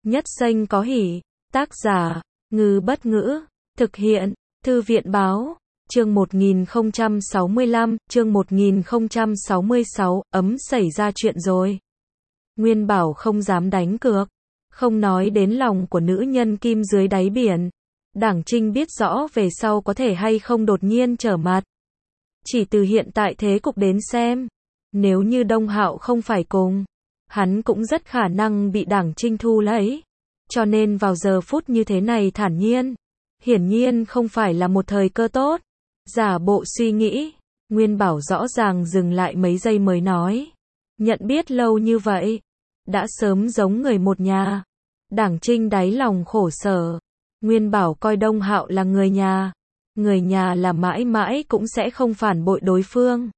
Nhất Xanh có hỉ. Tác giả, Ngư Bất Ngữ. Thực hiện, Thư viện Báo. Chương 1065, chương 1066, xảy ra chuyện rồi. Nguyên Bảo không dám đánh cược. Không nói đến lòng của nữ nhân kim dưới đáy biển. Đảng Trinh biết rõ về sau có thể hay không đột nhiên trở mặt. Chỉ từ hiện tại thế cục đến xem. Nếu như Đông Hạo không phải cùng, hắn cũng rất khả năng bị Đảng Trinh thu lấy. Cho nên vào giờ phút như thế này thản nhiên. Hiển nhiên không phải là một thời cơ tốt. Giả bộ suy nghĩ, Nguyên Bảo rõ ràng dừng lại mấy giây mới nói. Nhận biết lâu như vậy, đã sớm giống người một nhà. Đảng Trinh đáy lòng khổ sở. Nguyên Bảo coi Đông Hạo là người nhà. Người nhà là mãi mãi cũng sẽ không phản bội đối phương.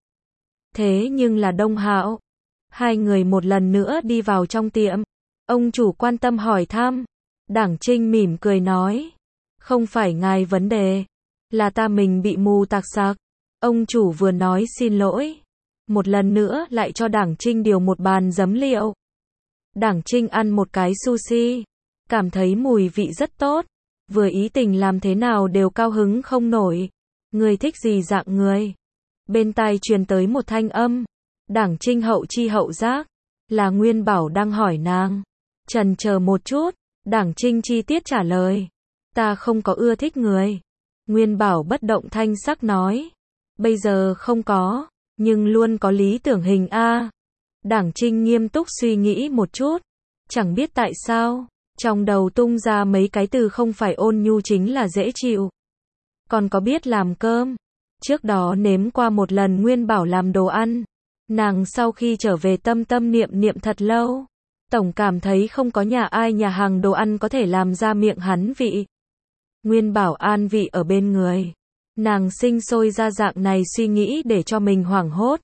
Thế nhưng là Đông Hạo. Hai người một lần nữa đi vào trong tiệm. Ông chủ quan tâm hỏi thăm. Đảng Trinh mỉm cười nói. Không phải ngài vấn đề. Là ta mình bị mù tạc sạc. Ông chủ vừa nói xin lỗi. Một lần nữa lại cho Đảng Trinh điều một bàn giấm liệu. Đảng Trinh ăn một cái sushi. Cảm thấy mùi vị rất tốt. Vừa ý tình làm thế nào đều cao hứng không nổi. Người thích gì dạng người? Bên tai truyền tới một thanh âm. Đảng Trinh hậu chi hậu giác. Là Nguyên Bảo đang hỏi nàng. Chần chờ một chút. Đảng Trinh chi tiết trả lời. Ta không có ưa thích người. Nguyên Bảo bất động thanh sắc nói. Bây giờ không có. Nhưng luôn có lý tưởng hình A. Đảng Trinh nghiêm túc suy nghĩ một chút. Chẳng biết tại sao. Trong đầu tung ra mấy cái từ không phải ôn nhu chính là dễ chịu. Còn có biết làm cơm. Trước đó nếm qua một lần Nguyên Bảo làm đồ ăn. Nàng sau khi trở về tâm tâm niệm niệm thật lâu. Tổng cảm thấy không có nhà ai nhà hàng đồ ăn có thể làm ra miệng hắn vị. Nguyên Bảo an vị ở bên người. Nàng sinh sôi ra dạng này suy nghĩ để cho mình hoảng hốt.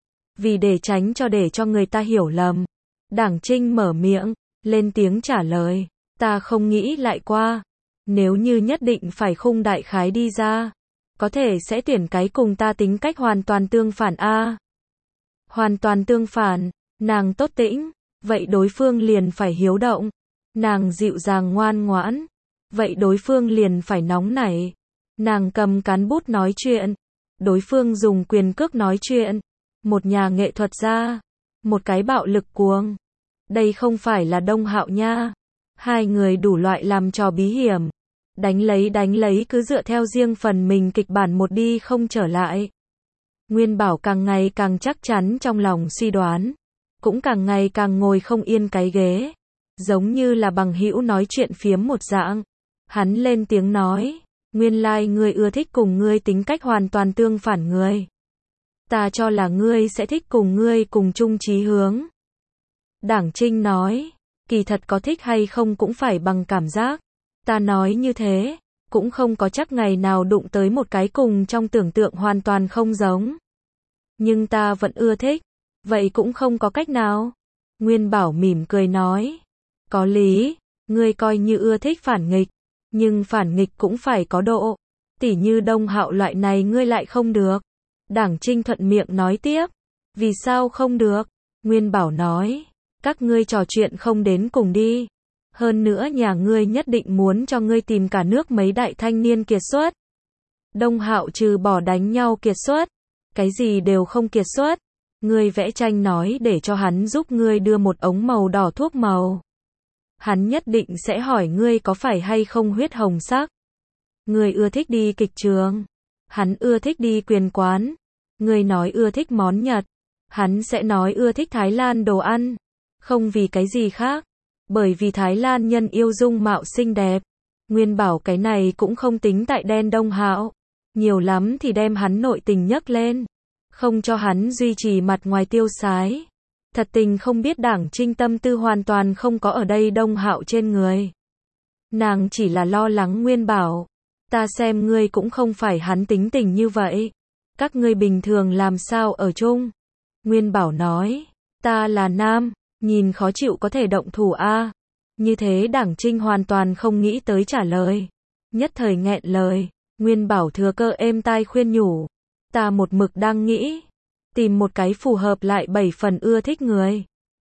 Vì để tránh để cho người ta hiểu lầm. Đảng Trinh mở miệng, lên tiếng trả lời. Ta không nghĩ lại qua. Nếu như nhất định phải khung đại khái đi ra. Có thể sẽ tuyển cái cùng ta tính cách hoàn toàn tương phản A. Hoàn toàn tương phản. Nàng tốt tĩnh. Vậy đối phương liền phải hiếu động. Nàng dịu dàng ngoan ngoãn. Vậy đối phương liền phải nóng nảy. Nàng cầm cán bút nói chuyện. Đối phương dùng quyền cước nói chuyện. Một nhà nghệ thuật gia. Một cái bạo lực cuồng. Đây không phải là Đông Hạo nha. Hai người đủ loại làm trò bí hiểm. Đánh lấy cứ dựa theo riêng phần mình kịch bản một đi không trở lại. Nguyên Bảo càng ngày càng chắc chắn trong lòng suy đoán. Cũng càng ngày càng ngồi không yên cái ghế. Giống như là bằng hữu nói chuyện phiếm một dạng. Hắn lên tiếng nói. Nguyên lai ngươi ưa thích cùng ngươi tính cách hoàn toàn tương phản người. Ta cho là ngươi sẽ thích cùng ngươi cùng chung chí hướng. Đảng Trinh nói. Kỳ thật có thích hay không cũng phải bằng cảm giác. Ta nói như thế. Cũng không có chắc ngày nào đụng tới một cái cùng trong tưởng tượng hoàn toàn không giống. Nhưng ta vẫn ưa thích. Vậy cũng không có cách nào. Nguyên Bảo mỉm cười nói. Có lý. Ngươi coi như ưa thích phản nghịch. Nhưng phản nghịch cũng phải có độ. Tỉ như Đông Hạo loại này ngươi lại không được. Đảng Trinh thuận miệng nói tiếp. Vì sao không được? Nguyên Bảo nói. Các ngươi trò chuyện không đến cùng đi. Hơn nữa nhà ngươi nhất định muốn cho ngươi tìm cả nước mấy đại thanh niên kiệt xuất. Đông Hạo trừ bỏ đánh nhau kiệt xuất. Cái gì đều không kiệt xuất. Ngươi vẽ tranh nói để cho hắn giúp ngươi đưa một ống màu đỏ thuốc màu. Hắn nhất định sẽ hỏi ngươi có phải hay không huyết hồng sắc. Ngươi ưa thích đi kịch trường. Hắn ưa thích đi quyền quán. Ngươi nói ưa thích món Nhật. Hắn sẽ nói ưa thích Thái Lan đồ ăn. Không vì cái gì khác. Bởi vì Thái Lan nhân yêu dung mạo xinh đẹp. Nguyên Bảo cái này cũng không tính tại đen Đông Hạo. Nhiều lắm thì đem hắn nội tình nhấc lên. Không cho hắn duy trì mặt ngoài tiêu sái. Thật tình không biết Đảng Trinh tâm tư hoàn toàn không có ở đây Đông Hạo trên người. Nàng chỉ là lo lắng Nguyên Bảo. Ta xem ngươi cũng không phải hắn tính tình như vậy. Các ngươi bình thường làm sao ở chung? Nguyên Bảo nói. Ta là nam. Nhìn khó chịu có thể động thủ a. Như thế Đảng Trinh hoàn toàn không nghĩ tới trả lời. Nhất thời nghẹn lời. Nguyên Bảo thừa cơ êm tai khuyên nhủ. Ta một mực đang nghĩ. Tìm một cái phù hợp lại 7 phần ưa thích người.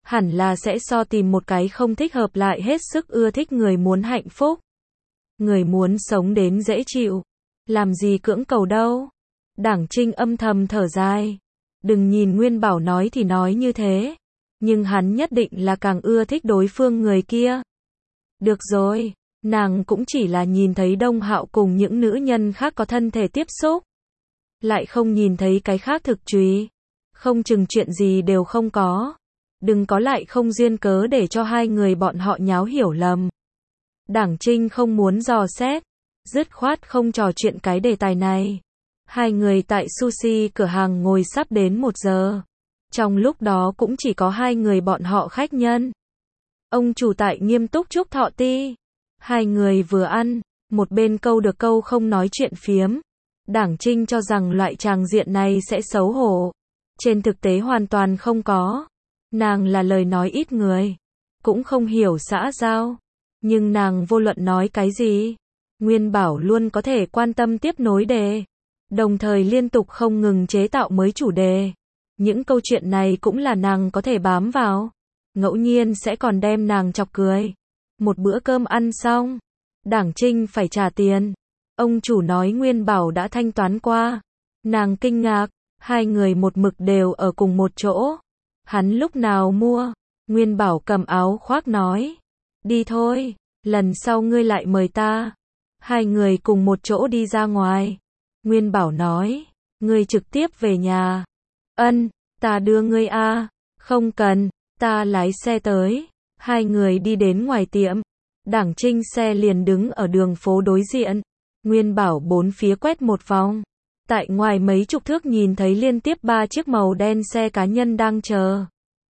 hẳn là sẽ so tìm một cái không thích hợp lại hết sức ưa thích người muốn hạnh phúc. Người muốn sống đến dễ chịu, làm gì cưỡng cầu đâu. Đảng Trinh âm thầm thở dài. Đừng nhìn Nguyên Bảo nói thì nói như thế, nhưng hắn nhất định là càng ưa thích đối phương người kia. Được rồi, nàng cũng chỉ là nhìn thấy Đông Hạo cùng những nữ nhân khác có thân thể tiếp xúc, lại không nhìn thấy cái khác thực truy. Không chừng chuyện gì đều không có. Đừng có lại không duyên cớ để cho hai người bọn họ nháo hiểu lầm. Đảng Trinh không muốn dò xét, dứt khoát không trò chuyện cái đề tài này. Hai người tại sushi cửa hàng ngồi sắp đến 1 giờ. Trong lúc đó cũng chỉ có hai người bọn họ khách nhân. Ông chủ tại nghiêm túc chúc thọ ti. Hai người vừa ăn, một bên câu được câu không nói chuyện phiếm. Đảng Trinh cho rằng loại tràng diện này sẽ xấu hổ. Trên thực tế hoàn toàn không có. Nàng là lời nói ít người, cũng không hiểu xã giao. Nhưng nàng vô luận nói cái gì, Nguyên Bảo luôn có thể quan tâm tiếp nối đề. Đồng thời liên tục không ngừng chế tạo mới chủ đề. Những câu chuyện này cũng là nàng có thể bám vào. Ngẫu nhiên sẽ còn đem nàng chọc cười. Một bữa cơm ăn xong, Đảng Trinh phải trả tiền. Ông chủ nói Nguyên Bảo đã thanh toán qua. Nàng kinh ngạc, hai người một mực đều ở cùng một chỗ. Hắn lúc nào mua? Nguyên Bảo cầm áo khoác nói. Đi thôi, lần sau ngươi lại mời ta. Hai người cùng một chỗ đi ra ngoài. Nguyên Bảo nói, ngươi trực tiếp về nhà. Ân, ta đưa ngươi a. Không cần, ta lái xe tới. Hai người đi đến ngoài tiệm. Đảng Trinh xe liền đứng ở đường phố đối diện. Nguyên Bảo bốn phía quét một vòng. Tại ngoài mấy chục thước nhìn thấy liên tiếp 3 chiếc màu đen xe cá nhân đang chờ.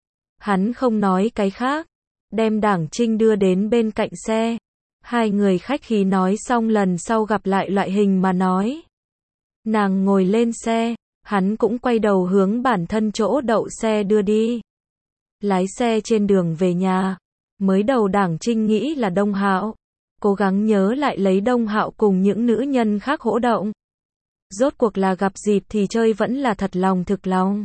Hắn không nói cái khác, đem Đảng Trinh đưa đến bên cạnh xe. Hai người khách khí nói xong lần sau gặp lại loại hình mà nói. Nàng ngồi lên xe, hắn cũng quay đầu hướng bản thân chỗ đậu xe đưa đi. Lái xe trên đường về nhà, mới đầu Đảng Trinh nghĩ là Đông Hạo, cố gắng nhớ lại lấy Đông Hạo cùng những nữ nhân khác hỗ động. Rốt cuộc là gặp dịp thì chơi vẫn là thật lòng thực lòng.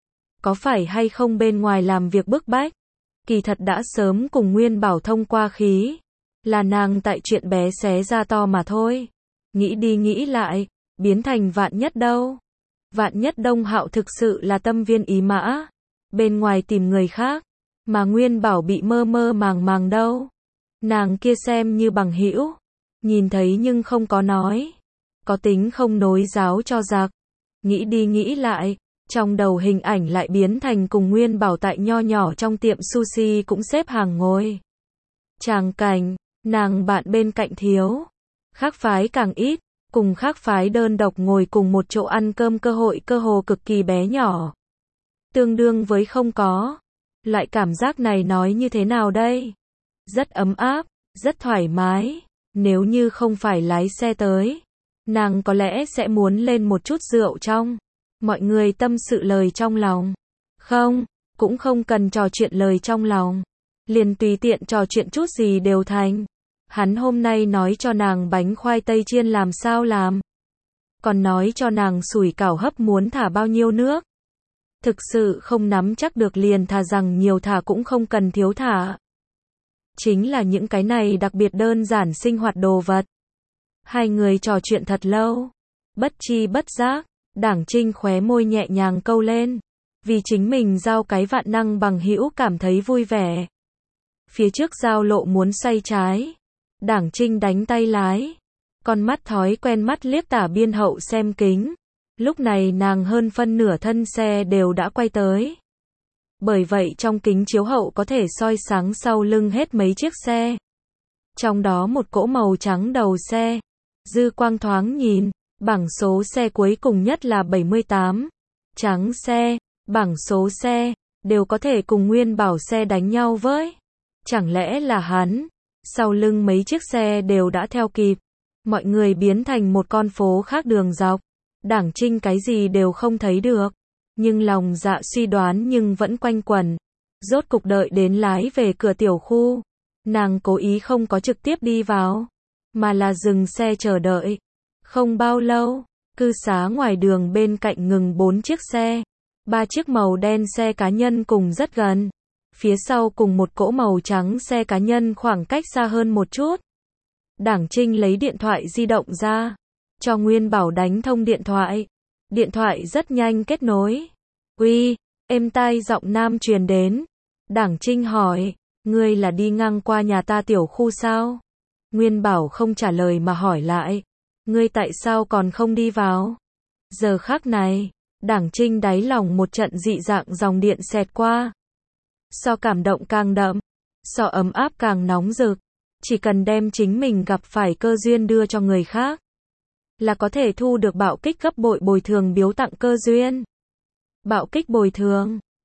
Có phải hay không bên ngoài làm việc bức bách? Kỳ thật đã sớm cùng Nguyên Bảo thông qua khí. Là nàng tại chuyện bé xé ra to mà thôi. Nghĩ đi nghĩ lại, biến thành Vạn Nhất đâu. Vạn Nhất Đông Hạo thực sự là tâm viên ý mã. Bên ngoài tìm người khác, mà Nguyên Bảo bị mơ mơ màng màng đâu. Nàng kia xem như bằng hữu, nhìn thấy nhưng không có nói. Có tính không nối giáo cho giặc. Nghĩ đi nghĩ lại, trong đầu hình ảnh lại biến thành cùng Nguyên Bảo tại nho nhỏ trong tiệm sushi cũng xếp hàng ngồi. Tràng cảnh, nàng bạn bên cạnh thiếu. Khác phái càng ít, cùng khác phái đơn độc ngồi cùng một chỗ ăn cơm cơ hội cơ hồ cực kỳ bé nhỏ. Tương đương với không có. Loại cảm giác này nói như thế nào đây? Rất ấm áp, rất thoải mái. Nếu như không phải lái xe tới, nàng có lẽ sẽ muốn lên một chút rượu trong. Mọi người tâm sự lời trong lòng. Không, cũng không cần trò chuyện lời trong lòng. Liền tùy tiện trò chuyện chút gì đều thành. Hắn hôm nay nói cho nàng bánh khoai tây chiên làm sao làm. Còn nói cho nàng sủi cảo hấp muốn thả bao nhiêu nước. Thực sự không nắm chắc được liền thà rằng nhiều thả cũng không cần thiếu thả. Chính là những cái này đặc biệt đơn giản sinh hoạt đồ vật. Hai người trò chuyện thật lâu. Bất chi bất giác, Đảng Trinh khóe môi nhẹ nhàng câu lên. Vì chính mình giao cái vạn năng bằng hữu cảm thấy vui vẻ. Phía trước giao lộ muốn xoay trái. Đảng Trinh đánh tay lái. Con mắt thói quen mắt liếc tả biên hậu xem kính. Lúc này nàng hơn phân nửa thân xe đều đã quay tới. Bởi vậy trong kính chiếu hậu có thể soi sáng sau lưng hết mấy chiếc xe. Trong đó một cỗ màu trắng đầu xe. Dư quang thoáng nhìn, bảng số xe cuối cùng nhất là 78. Trắng xe, bảng số xe, đều có thể cùng Nguyên Bảo xe đánh nhau với. Chẳng lẽ là hắn? Sau lưng mấy chiếc xe đều đã theo kịp. Mọi người biến thành một con phố khác đường dọc. Đảng Trinh cái gì đều không thấy được. Nhưng lòng dạ suy đoán nhưng vẫn quanh quẩn. Rốt cục đợi đến lái về cửa tiểu khu. Nàng cố ý không có trực tiếp đi vào, mà là dừng xe chờ đợi. Không bao lâu, cư xá ngoài đường bên cạnh ngừng 4 chiếc xe. 3 chiếc màu đen xe cá nhân cùng rất gần. Phía sau cùng một cỗ màu trắng xe cá nhân khoảng cách xa hơn một chút. Đảng Trinh lấy điện thoại di động ra, cho Nguyên Bảo đánh thông điện thoại. Điện thoại rất nhanh kết nối. Uy, êm tai giọng nam truyền đến. Đảng Trinh hỏi, ngươi là đi ngang qua nhà ta tiểu khu sao? Nguyên Bảo không trả lời mà hỏi lại, ngươi tại sao còn không đi vào? Giờ khắc này, Đảng Trinh đáy lòng một trận dị dạng dòng điện xẹt qua. So cảm động càng đậm, so ấm áp càng nóng rực. Chỉ cần đem chính mình gặp phải cơ duyên đưa cho người khác, là có thể thu được bạo kích gấp bội bồi thường biếu tặng cơ duyên. Bạo kích bồi thường.